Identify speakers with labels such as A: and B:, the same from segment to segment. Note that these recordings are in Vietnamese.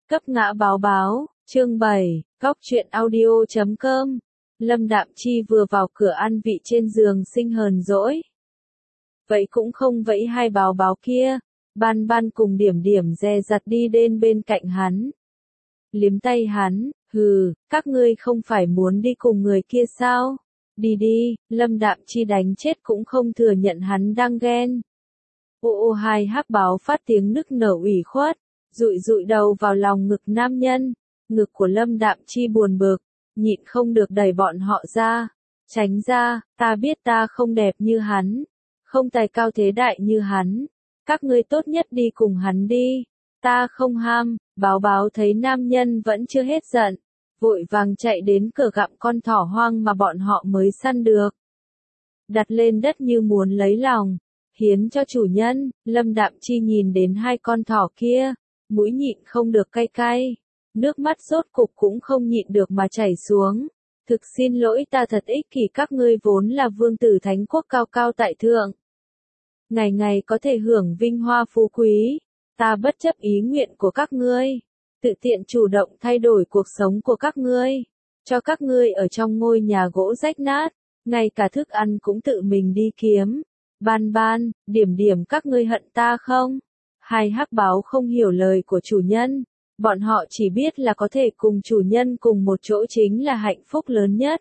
A: Cấp ngã báo báo, chương 7, Cóc truyện audio.com. Lâm Đạm Chi vừa vào cửa ăn vị trên giường sinh hờn dỗi. Vậy cũng không vẫy hai báo báo kia, Ban Ban cùng Điểm Điểm dè dặt đi đến bên cạnh hắn. Liếm tay hắn, hừ, các ngươi không phải muốn đi cùng người kia sao? Đi đi, Lâm Đạm Chi đánh chết cũng không thừa nhận hắn đang ghen. Ô hai hắc báo phát tiếng nức nở ủy khuất, dụi dụi đầu vào lòng ngực nam nhân. Ngực của Lâm Đạm Chi buồn bực, nhịn không được đẩy bọn họ ra. Tránh ra, ta biết ta không đẹp như hắn, không tài cao thế đại như hắn. Các ngươi tốt nhất đi cùng hắn đi. Ta không ham. Báo báo thấy nam nhân vẫn chưa hết giận, vội vàng chạy đến cửa gặm con thỏ hoang mà bọn họ mới săn được. Đặt lên đất như muốn lấy lòng, hiến cho chủ nhân. Lâm Đạm Chi nhìn đến hai con thỏ kia, mũi nhịn không được cay cay, nước mắt rốt cục cũng không nhịn được mà chảy xuống. Thực xin lỗi, ta thật ích kỷ, các ngươi vốn là vương tử thánh quốc cao cao tại thượng, ngày ngày có thể hưởng vinh hoa phú quý, ta bất chấp ý nguyện của các ngươi, tự tiện chủ động thay đổi cuộc sống của các ngươi, cho các ngươi ở trong ngôi nhà gỗ rách nát, ngay cả thức ăn cũng tự mình đi kiếm. Ban Ban, Điểm Điểm, các ngươi hận ta không? Hai hắc báo không hiểu lời của chủ nhân, bọn họ chỉ biết là có thể cùng chủ nhân cùng một chỗ chính là hạnh phúc lớn nhất.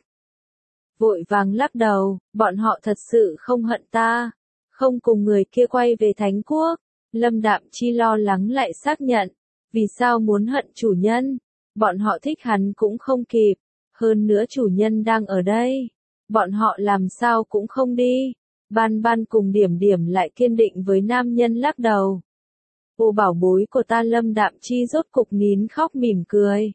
A: Vội vàng lắc đầu, bọn họ thật sự không hận ta, không cùng người kia quay về Thánh Quốc. Lâm Đạm Chi lo lắng lại xác nhận, vì sao muốn hận chủ nhân? Bọn họ thích hắn cũng không kịp, hơn nữa chủ nhân đang ở đây, bọn họ làm sao cũng không đi. Ban Ban cùng Điểm Điểm lại kiên định với nam nhân lắc đầu. Ô bảo bối của ta, Lâm Đạm Chi rốt cục nín khóc mỉm cười.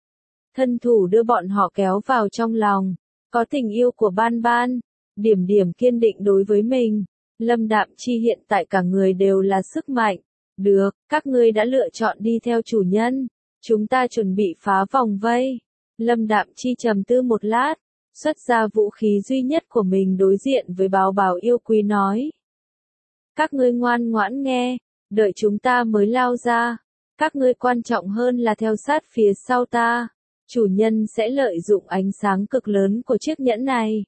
A: Thân thủ đưa bọn họ kéo vào trong lòng, có tình yêu của Ban Ban, Điểm Điểm kiên định đối với mình. Lâm Đạm Chi hiện tại cả người đều là sức mạnh. Được, các ngươi đã lựa chọn đi theo chủ nhân, chúng ta chuẩn bị phá vòng vây. Lâm Đạm Chi trầm tư một lát, xuất ra vũ khí duy nhất của mình đối diện với báo báo yêu quý nói. Các ngươi ngoan ngoãn nghe, đợi chúng ta mới lao ra. Các ngươi quan trọng hơn là theo sát phía sau ta. Chủ nhân sẽ lợi dụng ánh sáng cực lớn của chiếc nhẫn này,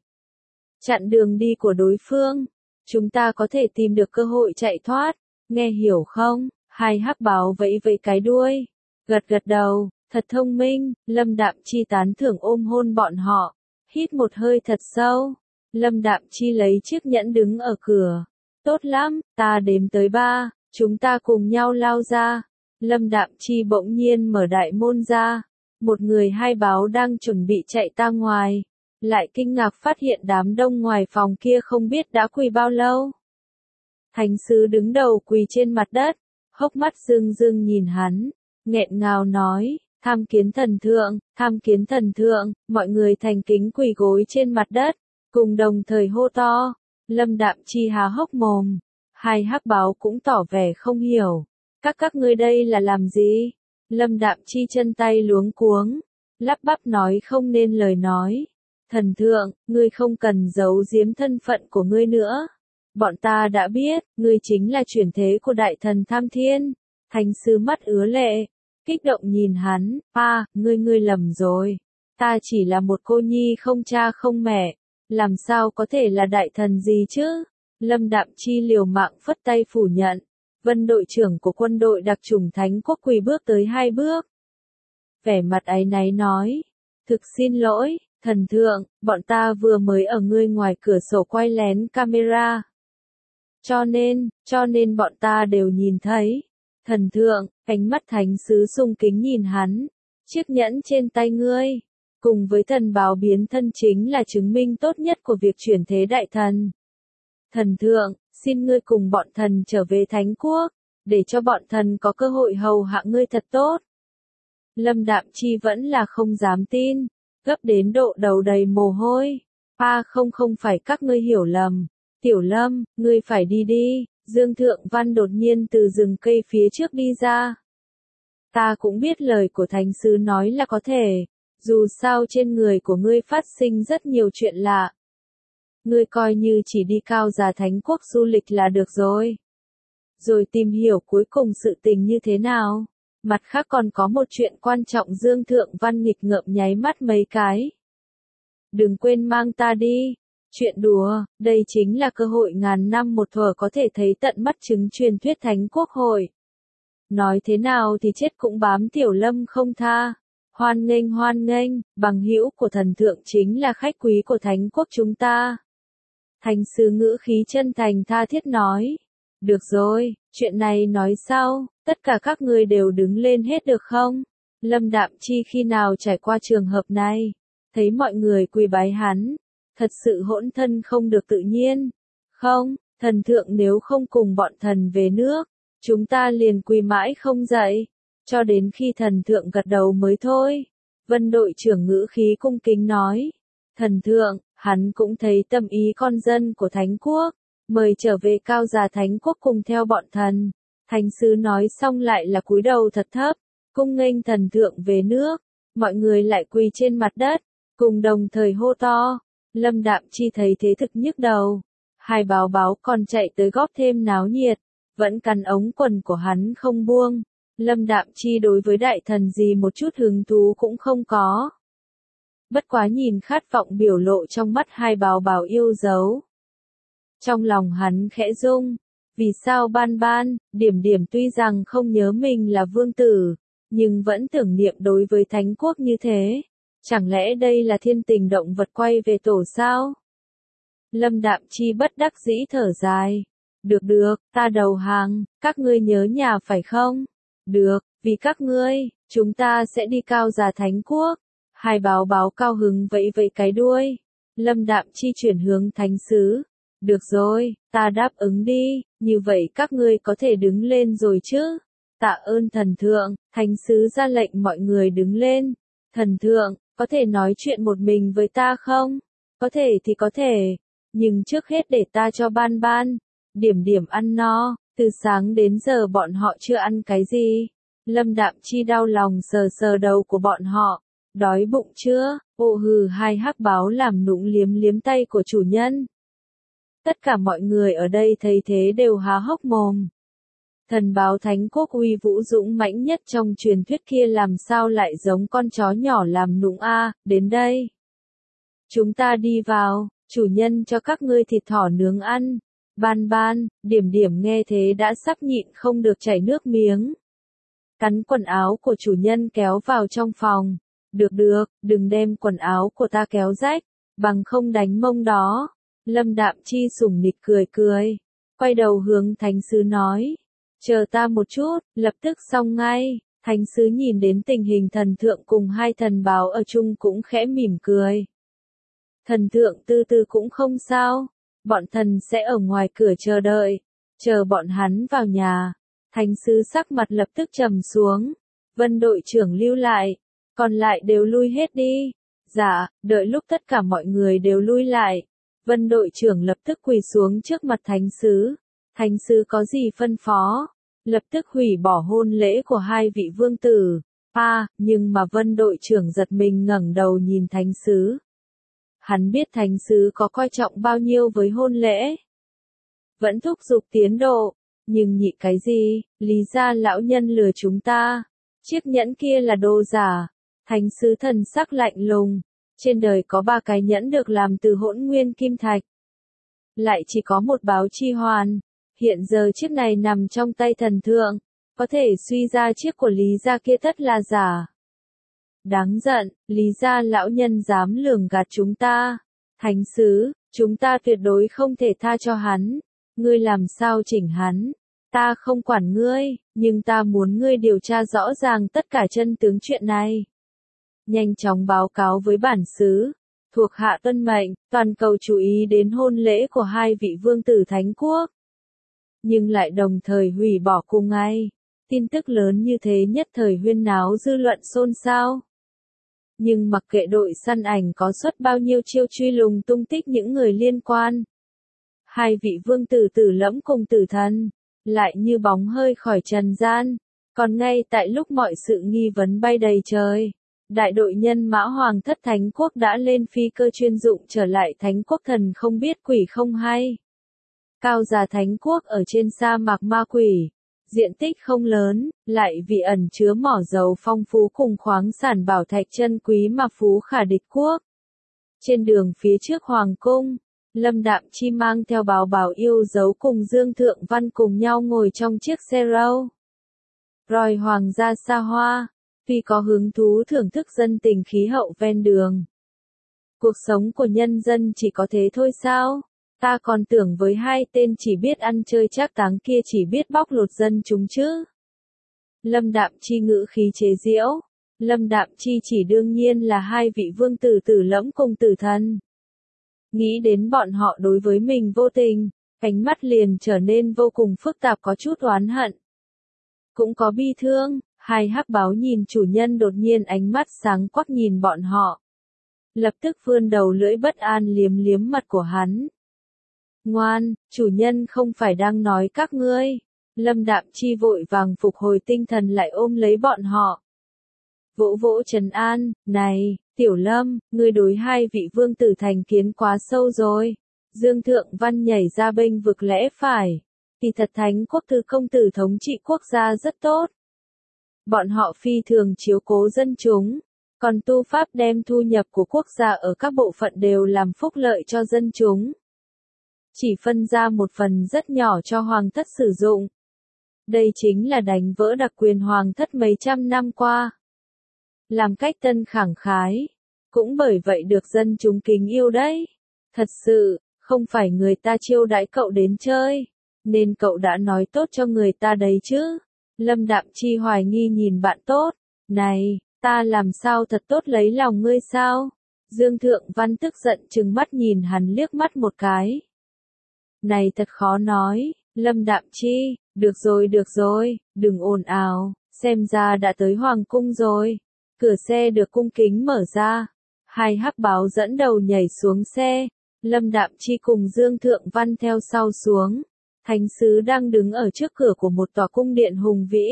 A: chặn đường đi của đối phương. Chúng ta có thể tìm được cơ hội chạy thoát, nghe hiểu không? Hai hắc báo vẫy vẫy cái đuôi, gật gật đầu, thật thông minh. Lâm Đạm Chi tán thưởng ôm hôn bọn họ, hít một hơi thật sâu. Lâm Đạm Chi lấy chiếc nhẫn đứng ở cửa. Tốt lắm, ta đếm tới 3, chúng ta cùng nhau lao ra. Lâm Đạm Chi bỗng nhiên mở đại môn ra, một người hai báo đang chuẩn bị chạy ra ngoài, lại kinh ngạc phát hiện đám đông ngoài phòng kia không biết đã quỳ bao lâu. Thánh sứ đứng đầu quỳ trên mặt đất, hốc mắt rưng rưng nhìn hắn, nghẹn ngào nói, tham kiến thần thượng, tham kiến thần thượng. Mọi người thành kính quỳ gối trên mặt đất, cùng đồng thời hô to. Lâm Đạm Chi há hốc mồm, hai hắc báo cũng tỏ vẻ không hiểu. Các ngươi đây là làm gì? Lâm Đạm Chi chân tay luống cuống, lắp bắp nói không nên lời nói. Thần thượng, ngươi không cần giấu giếm thân phận của ngươi nữa. Bọn ta đã biết, ngươi chính là chuyển thế của đại thần Tham Thiên. Thánh sứ mắt ứa lệ, kích động nhìn hắn, ngươi lầm rồi. Ta chỉ là một cô nhi không cha không mẹ, làm sao có thể là đại thần gì chứ? Lâm Đạm Chi liều mạng phất tay phủ nhận. Vân đội trưởng của quân đội đặc chủng Thánh Quốc quỳ bước tới 2 bước. Vẻ mặt áy náy nói, thực xin lỗi, thần thượng, bọn ta vừa mới ở ngươi ngoài cửa sổ quay lén camera. Cho nên bọn ta đều nhìn thấy. Thần thượng, ánh mắt thánh sứ sung kính nhìn hắn. Chiếc nhẫn trên tay ngươi, cùng với thần báo biến thân chính là chứng minh tốt nhất của việc chuyển thế đại thần. Thần thượng, xin ngươi cùng bọn thần trở về Thánh Quốc, để cho bọn thần có cơ hội hầu hạ ngươi thật tốt. Lâm Đạm Chi vẫn là không dám tin, gấp đến độ đầu đầy mồ hôi. Không phải các ngươi hiểu lầm. Tiểu Lâm, ngươi phải đi đi. Dương Thượng Văn đột nhiên từ rừng cây phía trước đi ra. Ta cũng biết lời của thánh sứ nói là có thể, dù sao trên người của ngươi phát sinh rất nhiều chuyện lạ. Ngươi coi như chỉ đi Cao Già Thánh Quốc du lịch là được rồi. Rồi tìm hiểu cuối cùng sự tình như thế nào. Mặt khác còn có một chuyện quan trọng, Dương Thượng Văn nghịch ngợm nháy mắt mấy cái. Đừng quên mang ta đi. Chuyện đùa, đây chính là cơ hội ngàn năm một thuở có thể thấy tận mắt chứng truyền thuyết Thánh Quốc hội. Nói thế nào thì chết cũng bám Tiểu Lâm không tha. Hoan nghênh, bằng hữu của thần thượng chính là khách quý của Thánh Quốc chúng ta. Thánh sứ ngữ khí chân thành tha thiết nói. Được rồi, chuyện này nói sau, tất cả các ngươi đều đứng lên hết được không? Lâm Đạm Chi khi nào trải qua trường hợp này? Thấy mọi người quỳ bái hắn, thật sự hỗn thân không được tự nhiên. Không, thần thượng nếu không cùng bọn thần về nước, chúng ta liền quỳ mãi không dậy, cho đến khi thần thượng gật đầu mới thôi. Vân đội trưởng ngữ khí cung kính nói. Thần thượng, hắn cũng thấy tâm ý con dân của Thánh Quốc, mời trở về Cao Già Thánh Quốc cùng theo bọn thần. Thánh sứ nói xong lại là cúi đầu thật thấp, cung nghênh thần thượng về nước. Mọi người lại quỳ trên mặt đất, cùng đồng thời hô to. Lâm Đạm Chi thấy thế thực nhức đầu. Hai báo còn chạy tới góp thêm náo nhiệt, vẫn cắn ống quần của hắn không buông. Lâm Đạm Chi đối với đại thần gì một chút hứng thú cũng không có. Bất quá nhìn khát vọng biểu lộ trong mắt hai báo yêu dấu. Trong lòng hắn khẽ rung, vì sao Điểm tuy rằng không nhớ mình là vương tử, nhưng vẫn tưởng niệm đối với Thánh Quốc như thế. Chẳng lẽ đây là thiên tình động vật quay về tổ sao? Lâm Đạm Chi bất đắc dĩ thở dài. Được, ta đầu hàng, các ngươi nhớ nhà phải không? Được, vì các ngươi, chúng ta sẽ đi Cao Già Thánh Quốc. Hai báo cao hứng vẫy cái đuôi. Lâm Đạm Chi chuyển hướng thánh sứ. Được rồi, ta đáp ứng đi, như vậy các ngươi có thể đứng lên rồi chứ? Tạ ơn thần thượng, thánh sứ ra lệnh mọi người đứng lên. Thần thượng, có thể nói chuyện một mình với ta không? Có thể thì có thể, nhưng trước hết để ta cho Điểm ăn no, từ sáng đến giờ bọn họ chưa ăn cái gì. Lâm Đạm Chi đau lòng sờ đầu của bọn họ. Đói bụng chưa? Ồ hừ, hai hắc báo làm nũng liếm tay của chủ nhân. Tất cả mọi người ở đây thấy thế đều há hốc mồm. Thần báo Thánh Quốc uy vũ dũng mãnh nhất trong truyền thuyết kia làm sao lại giống con chó nhỏ làm nũng a? Đến đây. Chúng ta đi vào, chủ nhân cho các ngươi thịt thỏ nướng ăn. Điểm nghe thế đã sắp nhịn không được chảy nước miếng. Cắn quần áo của chủ nhân kéo vào trong phòng. Được, đừng đem quần áo của ta kéo rách, bằng không đánh mông đó. Lâm Đạm Chi sủng nịch cười. Quay đầu hướng thánh sứ nói. Chờ ta một chút, lập tức xong ngay. Thánh sứ nhìn đến tình hình thần thượng cùng hai thần báo ở chung cũng khẽ mỉm cười. Thần thượng từ từ cũng không sao. Bọn thần sẽ ở ngoài cửa chờ đợi. Chờ bọn hắn vào nhà. Thánh sứ sắc mặt lập tức trầm xuống. Vân đội trưởng lưu lại. Còn lại đều lui hết đi. Dạ, đợi lúc tất cả mọi người đều lui lại. Vân đội trưởng lập tức quỳ xuống trước mặt thánh sứ. Thánh sứ có gì phân phó? Lập tức hủy bỏ hôn lễ của hai vị vương tử. Nhưng mà Vân đội trưởng giật mình ngẩng đầu nhìn thánh sứ. Hắn biết thánh sứ có coi trọng bao nhiêu với hôn lễ. Vẫn thúc giục tiến độ. Nhưng nhị cái gì, lý ra lão nhân lừa chúng ta. Chiếc nhẫn kia là đồ giả. Thánh sứ thần sắc lạnh lùng. Trên đời có 3 cái nhẫn được làm từ hỗn nguyên kim thạch. Lại chỉ có một báo chi hoàn. Hiện giờ chiếc này nằm trong tay thần thượng. Có thể suy ra chiếc của Lý gia kia tất là giả. Đáng giận, Lý gia lão nhân dám lường gạt chúng ta. Thánh sứ, chúng ta tuyệt đối không thể tha cho hắn. Ngươi làm sao chỉnh hắn? Ta không quản ngươi, nhưng ta muốn ngươi điều tra rõ ràng tất cả chân tướng chuyện này. Nhanh chóng báo cáo với bản xứ. Thuộc hạ tuân mệnh, toàn cầu chú ý đến hôn lễ của hai vị vương tử Thánh Quốc. Nhưng lại đồng thời hủy bỏ cùng ngày. Tin tức lớn như thế nhất thời huyên náo dư luận xôn xao. Nhưng mặc kệ đội săn ảnh có xuất bao nhiêu chiêu truy lùng tung tích những người liên quan. Hai vị vương tử Tử Lẫm cùng Tử Thần, lại như bóng hơi khỏi trần gian. Còn ngay tại lúc mọi sự nghi vấn bay đầy trời, đại đội nhân mã Hoàng thất Thánh Quốc đã lên phi cơ chuyên dụng trở lại Thánh Quốc, thần không biết quỷ không hay. Cao Già Thánh Quốc ở trên sa mạc ma quỷ, Diện tích không lớn, lại vì ẩn chứa mỏ dầu phong phú cùng khoáng sản bảo thạch chân quý mà phú khả địch quốc. Trên đường phía trước Hoàng cung, Lâm Đạm Chi mang theo Bảo Bảo yêu dấu cùng Dương Thượng Văn cùng nhau ngồi trong chiếc xe Rolls Royce hoàng gia xa hoa, vì có hứng thú thưởng thức dân tình khí hậu ven đường. Cuộc sống của nhân dân chỉ có thế thôi sao? Ta còn tưởng với hai tên chỉ biết ăn chơi trác táng kia chỉ biết bóc lột dân chúng chứ. Lâm Đạm Chi ngữ khí chế giễu. Lâm Đạm Chi chỉ đương nhiên là hai vị vương tử Tử Lẫm cùng Tử Thần. Nghĩ đến bọn họ đối với mình vô tình, ánh mắt liền trở nên vô cùng phức tạp, có chút oán hận. Cũng có bi thương, hai hắc báo nhìn chủ nhân đột nhiên ánh mắt sáng quắc nhìn bọn họ. Lập tức vươn đầu lưỡi bất an liếm liếm mặt của hắn. Ngoan, chủ nhân không phải đang nói các ngươi. Lâm Đạm Chi vội vàng phục hồi tinh thần lại ôm lấy bọn họ. Vỗ vỗ trấn an, này, Tiểu Lâm, ngươi đối hai vị vương tử thành kiến quá sâu rồi. Dương Thượng Văn nhảy ra bênh vực lẽ phải. Kỳ thật Thánh Quốc Thư công tử thống trị quốc gia rất tốt. Bọn họ phi thường chiếu cố dân chúng. Còn tu pháp đem thu nhập của quốc gia ở các bộ phận đều làm phúc lợi cho dân chúng. Chỉ phân ra một phần rất nhỏ cho hoàng thất sử dụng. Đây chính là đánh vỡ đặc quyền hoàng thất mấy trăm năm qua. Làm cách tân khẳng khái. Cũng bởi vậy được dân chúng kính yêu đấy. Thật sự, không phải người ta chiêu đãi cậu đến chơi. Nên cậu đã nói tốt cho người ta đấy chứ. Lâm Đạm Chi hoài nghi nhìn bạn tốt. Này, ta làm sao thật tốt lấy lòng ngươi sao? Dương Thượng Văn tức giận trừng mắt nhìn hắn liếc mắt một cái. Này thật khó nói, Lâm Đạm Chi, được rồi, đừng ồn ào, xem ra đã tới Hoàng cung rồi. Cửa xe được cung kính mở ra, hai hắc báo dẫn đầu nhảy xuống xe, Lâm Đạm Chi cùng Dương Thượng Văn theo sau xuống. Thánh sứ đang đứng ở trước cửa của một tòa cung điện hùng vĩ.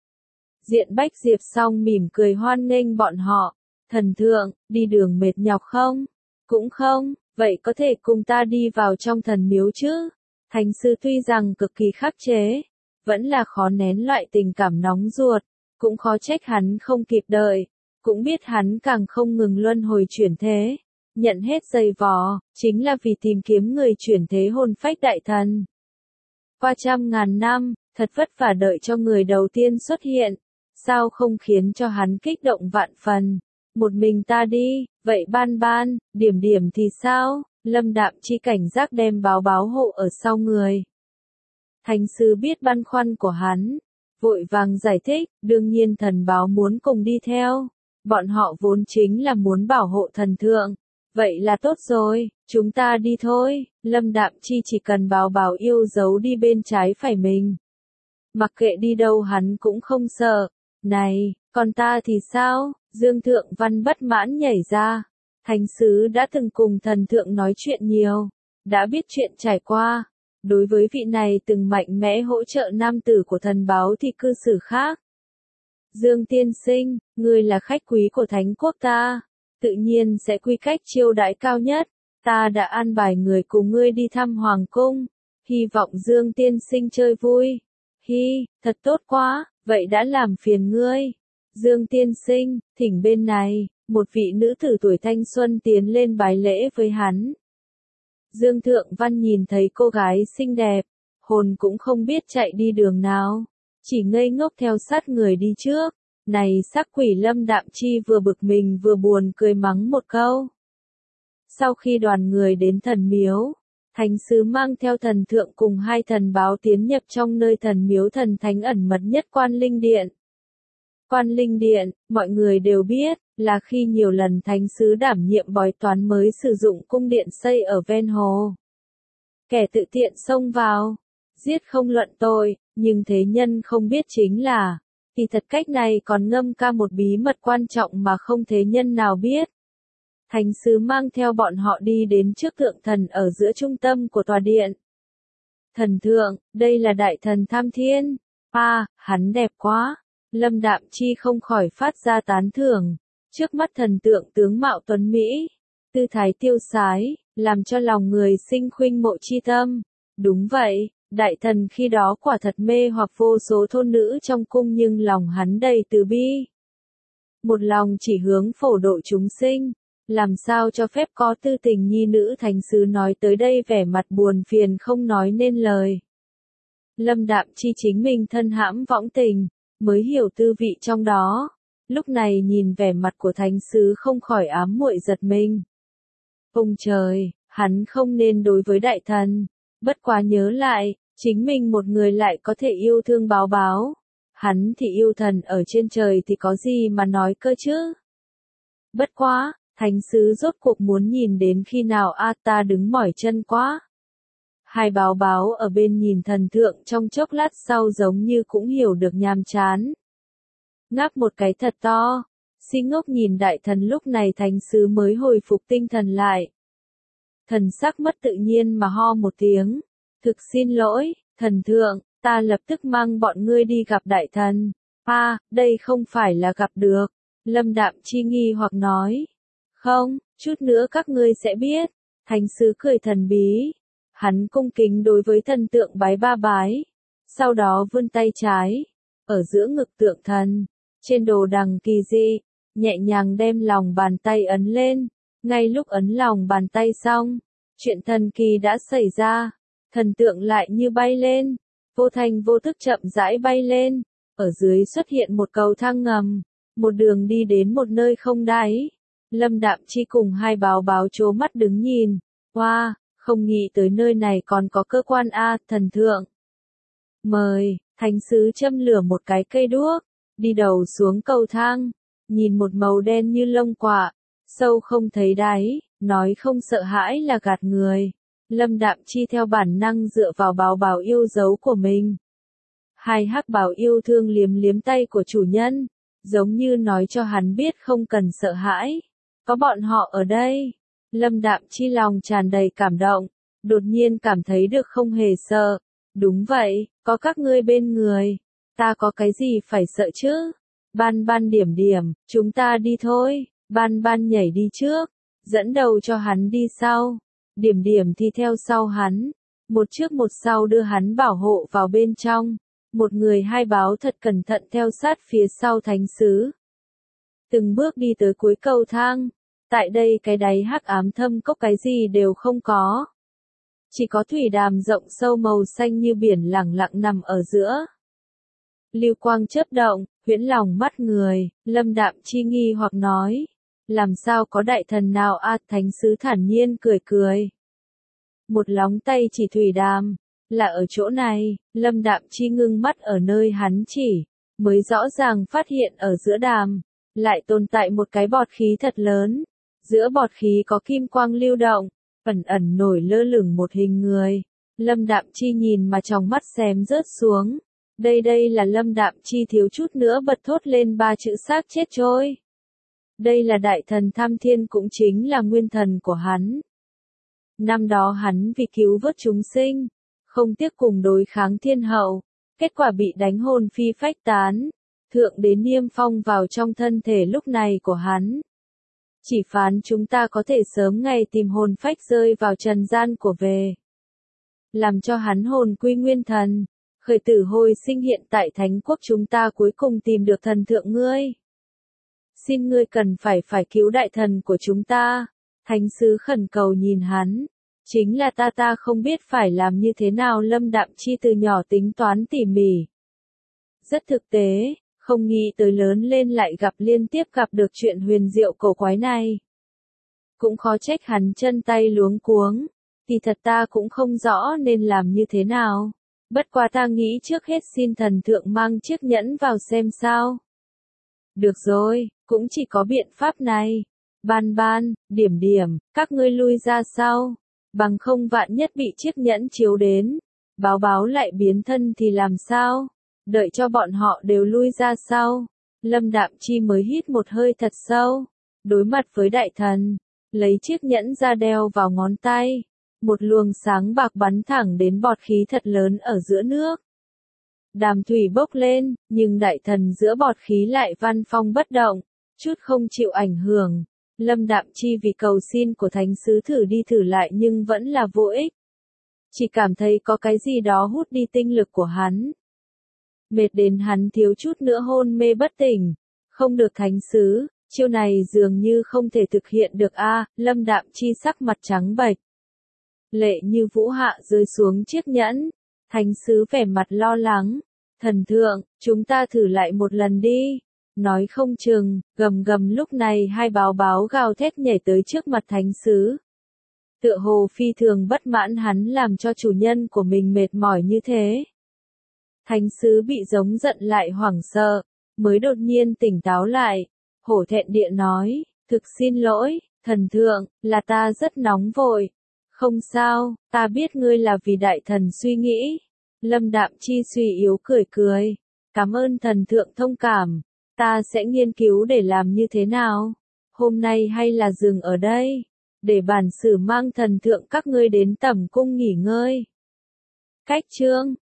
A: Diện Bách Diệp Song mỉm cười hoan nghênh bọn họ. Thần thượng, đi đường mệt nhọc không? Cũng không, vậy có thể cùng ta đi vào trong thần miếu chứ? Thánh sứ tuy rằng cực kỳ khắc chế, vẫn là khó nén loại tình cảm nóng ruột, cũng khó trách hắn không kịp đợi, cũng biết hắn càng không ngừng luân hồi chuyển thế, nhận hết dày vò, chính là vì tìm kiếm người chuyển thế hồn phách đại thần. Qua trăm ngàn năm, thật vất vả đợi cho người đầu tiên xuất hiện, sao không khiến cho hắn kích động vạn phần. Một mình ta đi, vậy Ban Ban, Điểm Điểm thì sao? Lâm Đạm Chi cảnh giác đem báo hộ ở sau người. Thánh sứ biết băn khoăn của hắn, vội vàng giải thích, đương nhiên thần báo muốn cùng đi theo. Bọn họ vốn chính là muốn bảo hộ thần thượng. Vậy là tốt rồi, chúng ta đi thôi. Lâm Đạm Chi chỉ cần báo yêu dấu đi bên trái phải mình. Mặc kệ đi đâu hắn cũng không sợ. Này, còn ta thì sao? Dương Thượng Văn bất mãn nhảy ra. Thánh sứ đã từng cùng thần thượng nói chuyện nhiều, đã biết chuyện trải qua. Đối với vị này từng mạnh mẽ hỗ trợ nam tử của thần báo thì cư xử khác. Dương tiên sinh, ngươi là khách quý của Thánh Quốc ta, tự nhiên sẽ quy cách chiêu đãi cao nhất. Ta đã an bài người cùng ngươi đi thăm Hoàng cung, hy vọng Dương tiên sinh chơi vui. Hi, thật tốt quá, vậy đã làm phiền ngươi. Dương tiên sinh, thỉnh bên này, một vị nữ tử tuổi thanh xuân tiến lên bái lễ với hắn. Dương Thượng Văn nhìn thấy cô gái xinh đẹp, hồn cũng không biết chạy đi đường nào, chỉ ngây ngốc theo sát người đi trước. Này sắc quỷ Lâm Đạm Chi vừa bực mình vừa buồn cười mắng một câu. Sau khi đoàn người đến thần miếu, thánh sứ mang theo thần thượng cùng hai thần báo tiến nhập trong nơi thần miếu thần thánh ẩn mật nhất Quan Linh Điện. Quan Linh Điện, mọi người đều biết, là khi nhiều lần thánh sứ đảm nhiệm bói toán mới sử dụng cung điện xây ở ven hồ. Kẻ tự tiện xông vào, giết không luận tội, nhưng thế nhân không biết chính là, thì thật cách này còn ngâm ca một bí mật quan trọng mà không thế nhân nào biết. Thánh sứ mang theo bọn họ đi đến trước tượng thần ở giữa trung tâm của tòa điện. Thần thượng, đây là đại thần Tham Thiên. Hắn đẹp quá. Lâm Đạm Chi không khỏi phát ra tán thưởng. Trước mắt thần tượng tướng mạo tuấn Mỹ, tư thái tiêu sái, làm cho lòng người sinh khuynh mộ chi tâm. Đúng vậy, Đại thần khi đó quả thật mê hoặc vô số thôn nữ trong cung nhưng lòng hắn đầy từ bi. Một lòng chỉ hướng phổ độ chúng sinh, làm sao cho phép có tư tình nhi nữ thánh sứ nói tới đây vẻ mặt buồn phiền không nói nên lời. Lâm Đạm Chi chính mình thân hãm võng tình, mới hiểu tư vị trong đó. Lúc này nhìn vẻ mặt của thánh sứ không khỏi ám muội giật mình. Ông trời, hắn không nên đối với đại thần. Bất quá nhớ lại, chính mình một người lại có thể yêu thương báo báo. Hắn thì yêu thần ở trên trời thì có gì mà nói cơ chứ. Bất quá, thánh sứ rốt cuộc muốn nhìn đến khi nào ta đứng mỏi chân quá. Hai báo báo ở bên nhìn thần thượng trong chốc lát sau giống như cũng hiểu được nhàm chán. Ngáp một cái thật to, si ngốc nhìn đại thần lúc này thánh sứ mới hồi phục tinh thần lại. Thần sắc mất tự nhiên mà ho một tiếng. Thực xin lỗi, thần thượng, ta lập tức mang bọn ngươi đi gặp đại thần. Đây không phải là gặp được. Lâm Đạm Chi nghi hoặc nói. Không, chút nữa các ngươi sẽ biết. Thánh sứ cười thần bí. Hắn cung kính đối với thần tượng bái ba bái. Sau đó vươn tay trái. Ở giữa ngực tượng thần. Trên đồ đằng kỳ dị. Nhẹ nhàng đem lòng bàn tay ấn lên. Ngay lúc ấn lòng bàn tay xong. Chuyện thần kỳ đã xảy ra. Thần tượng lại như bay lên. Vô thành vô thức chậm rãi bay lên. Ở dưới xuất hiện một cầu thang ngầm. Một đường đi đến một nơi không đáy. Lâm Đạm Chi cùng hai báo báo trố mắt đứng nhìn. Wow, không nghĩ tới nơi này còn có cơ quan thần thượng. Mời, thánh sứ châm lửa một cái cây đuốc. Đi đầu xuống cầu thang. Nhìn một màu đen như lông quạ. Sâu không thấy đáy. Nói không sợ hãi là gạt người. Lâm Đạm Chi theo bản năng dựa vào báo báo yêu dấu của mình. Hai hắc báo yêu thương liếm liếm tay của chủ nhân. Giống như nói cho hắn biết không cần sợ hãi. Có bọn họ ở đây. Lâm Đạm Chi lòng tràn đầy cảm động. Đột nhiên cảm thấy được không hề sợ. Đúng vậy, có các ngươi bên người. Ta có cái gì phải sợ chứ? Ban Ban điểm điểm, chúng ta đi thôi. Ban Ban nhảy đi trước. Dẫn đầu cho hắn đi sau. Điểm điểm thì theo sau hắn. Một trước một sau đưa hắn bảo hộ vào bên trong. Một người hai báo thật cẩn thận theo sát phía sau thánh sứ. Từng bước đi tới cuối cầu thang. Tại đây cái đáy hắc ám thâm cốc cái gì đều không có. Chỉ có thủy đàm rộng sâu màu xanh như biển lẳng lặng nằm ở giữa. Lưu quang chớp động, huyễn lòng mắt người, Lâm Đạm Chi nghi hoặc nói. Làm sao có đại thần nào thánh sứ thản nhiên cười cười. Một lóng tay chỉ thủy đàm. Là ở chỗ này, Lâm Đạm Chi ngưng mắt ở nơi hắn chỉ. Mới rõ ràng phát hiện ở giữa đàm. Lại tồn tại một cái bọt khí thật lớn. Giữa bọt khí có kim quang lưu động. Ẩn ẩn nổi lơ lửng một hình người. Lâm Đạm Chi nhìn mà trong mắt xém rớt xuống. Đây là Lâm Đạm Chi thiếu chút nữa bật thốt lên ba chữ xác chết trôi. Đây là đại thần Tham Thiên cũng chính là nguyên thần của hắn. Năm đó hắn vì cứu vớt chúng sinh, không tiếc cùng đối kháng thiên hậu, kết quả bị đánh hồn phi phách tán. Thượng đế niêm phong vào trong thân thể lúc này của hắn. Chỉ phán chúng ta có thể sớm ngày tìm hồn phách rơi vào trần gian của về. Làm cho hắn hồn quy nguyên thần, khởi tử hồi sinh hiện tại thánh quốc chúng ta cuối cùng tìm được thần thượng ngươi. Xin ngươi cần phải cứu đại thần của chúng ta. Thánh sứ khẩn cầu nhìn hắn. Chính là ta không biết phải làm như thế nào. Lâm Đạm Chi từ nhỏ tính toán tỉ mỉ. Rất thực tế, không nghĩ tới lớn lên lại liên tiếp gặp được chuyện huyền diệu cổ quái này. Cũng khó trách hắn chân tay luống cuống. Thì thật ta cũng không rõ nên làm như thế nào. Bất quá ta nghĩ trước hết xin thần thượng mang chiếc nhẫn vào xem sao. Được rồi, cũng chỉ có biện pháp này. Ban Ban, điểm điểm, các ngươi lui ra sau. Bằng không vạn nhất bị chiếc nhẫn chiếu đến. Báo báo lại biến thân thì làm sao? Đợi cho bọn họ đều lui ra sau. Lâm Đạm Chi mới hít một hơi thật sâu. Đối mặt với đại thần. Lấy chiếc nhẫn ra đeo vào ngón tay. Một luồng sáng bạc bắn thẳng đến bọt khí thật lớn ở giữa nước. Đàm thủy bốc lên, nhưng đại thần giữa bọt khí lại văn phong bất động, chút không chịu ảnh hưởng. Lâm Đạm Chi vì cầu xin của thánh sứ thử đi thử lại nhưng vẫn là vô ích. chỉ cảm thấy có cái gì đó hút đi tinh lực của hắn. Mệt đến hắn thiếu chút nữa hôn mê bất tỉnh. Không được thánh sứ, chiêu này dường như không thể thực hiện được a. Lâm Đạm Chi sắc mặt trắng bệch. Lệ Như Vũ hạ rơi xuống chiếc nhẫn. Thánh sứ vẻ mặt lo lắng. Thần thượng, chúng ta thử lại một lần đi. Nói không chừng, gầm gầm lúc này hai báo báo gào thét nhảy tới trước mặt thánh sứ. Tựa hồ phi thường bất mãn hắn làm cho chủ nhân của mình mệt mỏi như thế. Thánh sứ bị giống giận lại hoảng sợ, mới đột nhiên tỉnh táo lại. Hổ thẹn địa nói, thực xin lỗi, thần thượng, là ta rất nóng vội. Không sao, ta biết ngươi là vì đại thần suy nghĩ. Lâm Đạm Chi suy yếu cười cười. Cảm ơn thần thượng thông cảm. Ta sẽ nghiên cứu để làm như thế nào. Hôm nay hay là dừng ở đây. Để bản sử mang thần thượng các ngươi đến tẩm cung nghỉ ngơi. Cách chương